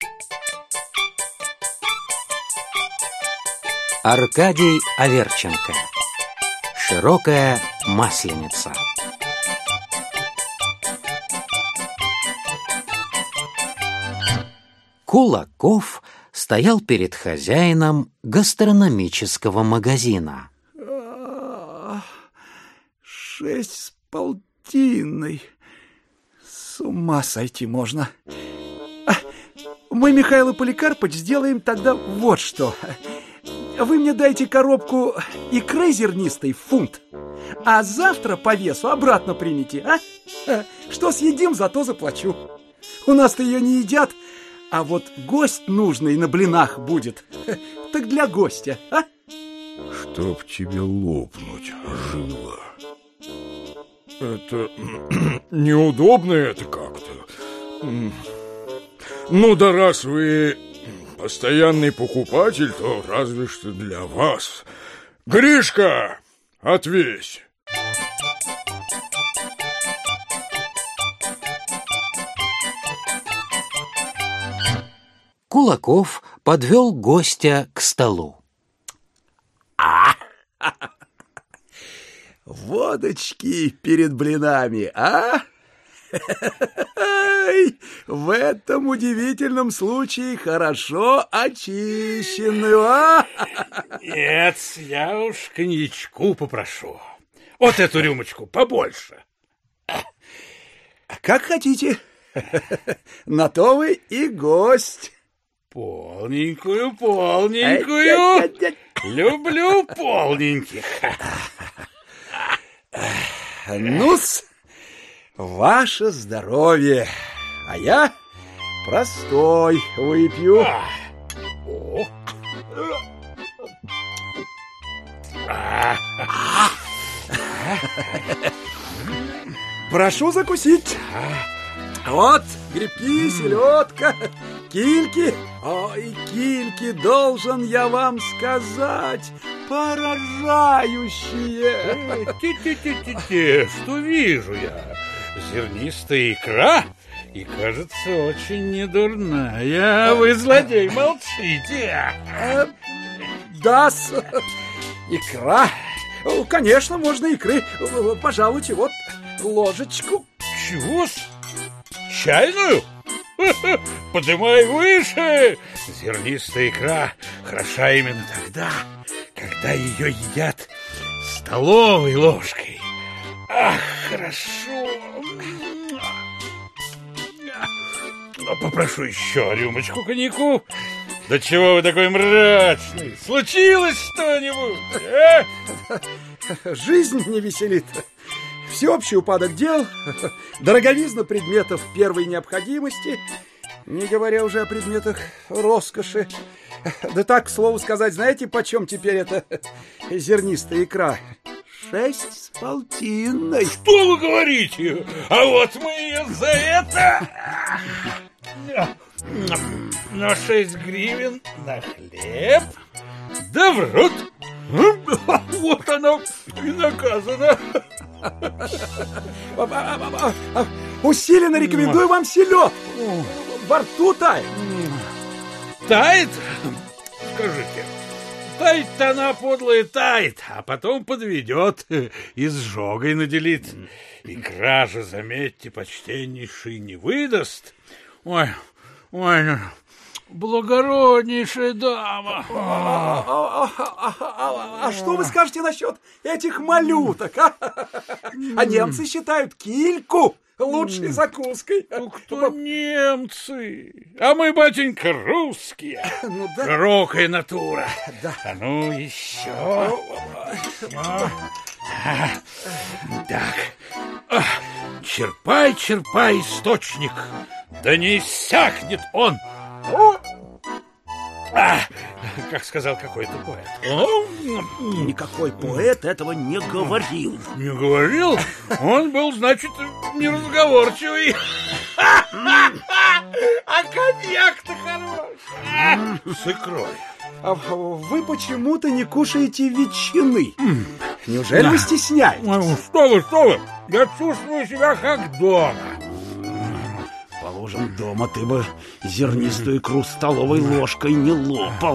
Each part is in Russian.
Аркадий Аверченко. Широкая масленица. Кулаков стоял перед хозяином гастрономического магазина. 6,5. С ума сойти можно. Мы, Михаил Поликарпович, сделаем тогда вот что. Вы мне дайте коробку икры зернистой, фунт, а завтра по весу обратно примите, а? Что съедим, зато заплачу. У нас-то ее не едят, а вот гость нужный на блинах будет. Так для гостя, а? Чтоб тебе лопнуть живо. Это неудобно это как-то. Ну да раз вы постоянный покупатель, то разве что для вас. Гришка, отвесь. Кулаков подвел гостя к столу. Водочки перед блинами, а? В этом удивительном случае хорошо очищенную, а? Нет, я уж коньячку попрошу. Вот эту рюмочку побольше. Как хотите. На то вы и гость. Полненькую. Люблю полненьких. Ну-с, ваше здоровье. А я простой выпью. Прошу закусить. Вот, грибки, селедка, кильки. Ой, кильки, должен я вам сказать, поражающие. Ти-ти-ти-ти-ти, что вижу я? Зернистая икра и, кажется, очень недурная. Вы, злодей, молчите. Да-с, икра. Конечно, можно икры. Пожалуйте, вот ложечку. Чего-с? Чайную? Подымай выше! Зернистая икра хороша именно тогда, когда ее едят столовой ложкой. Ах, хорошо! Попрошу еще рюмочку коньяку. Да чего вы такой мрачный? Случилось что-нибудь? Жизнь не веселит. Всеобщий упадок дел, дороговизна предметов первой необходимости, не говоря уже о предметах роскоши. Да так, к слову сказать, знаете, почем теперь эта зернистая икра? 6,5. Что вы говорите? А вот мы ее за это на 6 гривен на хлеб. Да врут. Вот оно и наказано. Усиленно рекомендую вам селедку. Во рту тает. Тает? Скажите, тает-то она, подлая, тает, а потом подведет, изжогой наделит. Икра же, заметьте, почтеннейший, не выдаст. Ой, благороднейшая дама. А что вы скажете насчет этих малюток? А немцы считают кильку лучшей закуской. Ну, кто немцы? А мы, батенька, русские. Ну, да. Широкая натура. Да. А ну, еще. Так. Черпай источник. Да не иссякнет он. Как сказал какой-то поэт. Никакой поэт этого не говорил. Не говорил? Он был, значит, неразговорчивый. А коньяк-то хороший. С икрой. А вы почему-то не кушаете ветчины. Неужели вы стесняетесь? Что вы? Я чувствую себя как дома. Положим, дома ты бы зернистую икру столовой ложкой не лопал.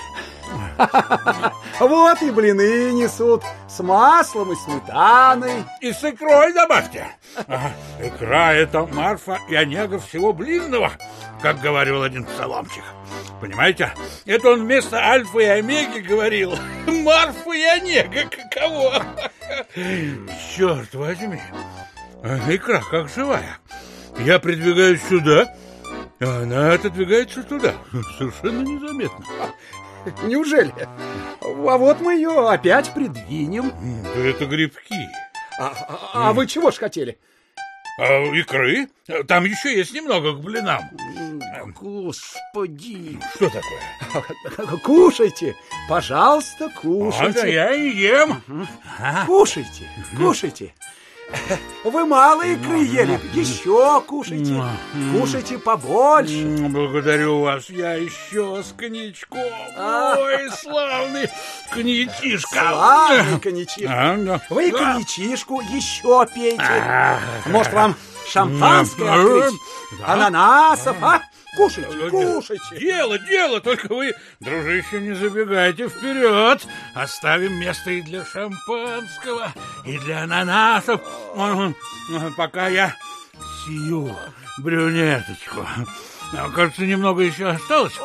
Вот и блины несут с маслом и сметаной. И с икрой добавьте. Икра — это Марфа и Онега всего блинного, как говорил один псаломчик. Понимаете? Это он вместо Альфа и Омеги говорил Марфа и Онега. Каково? Черт возьми. Икра как живая. Я придвигаюсь сюда, а она отодвигается туда. Совершенно незаметно. Неужели? А вот мы ее опять придвинем. Это грибки. А вы чего ж хотели? Икры? Там еще есть немного к блинам. Господи! Что такое? Кушайте, пожалуйста, кушайте. Да я и ем. Кушайте, кушайте. Вы мало икры ели, еще кушайте. Кушайте побольше. Благодарю вас, я еще с коньячком. Ой, славный коньячишка. Славный коньячишка. Вы коньячишку еще пейте. Может, вам шампанское открыть? Ананасов, а? Кушайте, кушайте. Дело, только вы, дружище, не забегайте вперед. Оставим место и для шампанского, и для ананасов. Пока я сию брюнеточку. Кажется, немного еще осталось.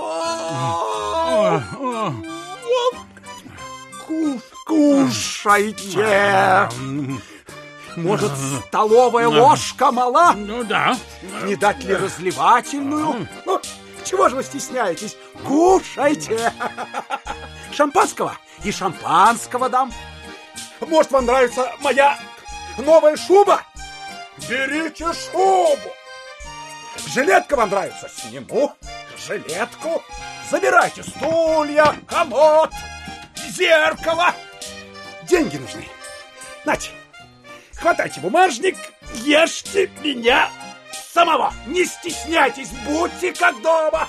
Кушайте. Может, столовая ложка мала? Ну да. Не дать ли разливательную? Ну, чего же вы стесняетесь? Кушайте. Шампанского и шампанского дам. Может, вам нравится моя новая шуба? Берите шубу. Жилетка вам нравится? Сниму жилетку. Забирайте стулья, комод, зеркало. Деньги нужны. Нате. Хватайте бумажник, ешьте меня самого. Не стесняйтесь, будьте как дома.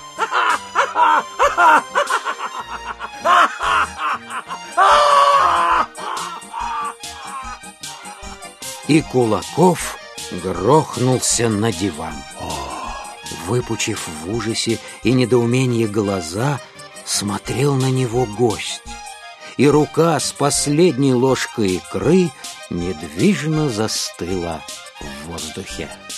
И Кулаков грохнулся на диван. Выпучив в ужасе и недоумении глаза, смотрел на него гость. И рука с последней ложкой икры недвижно застыла в воздухе.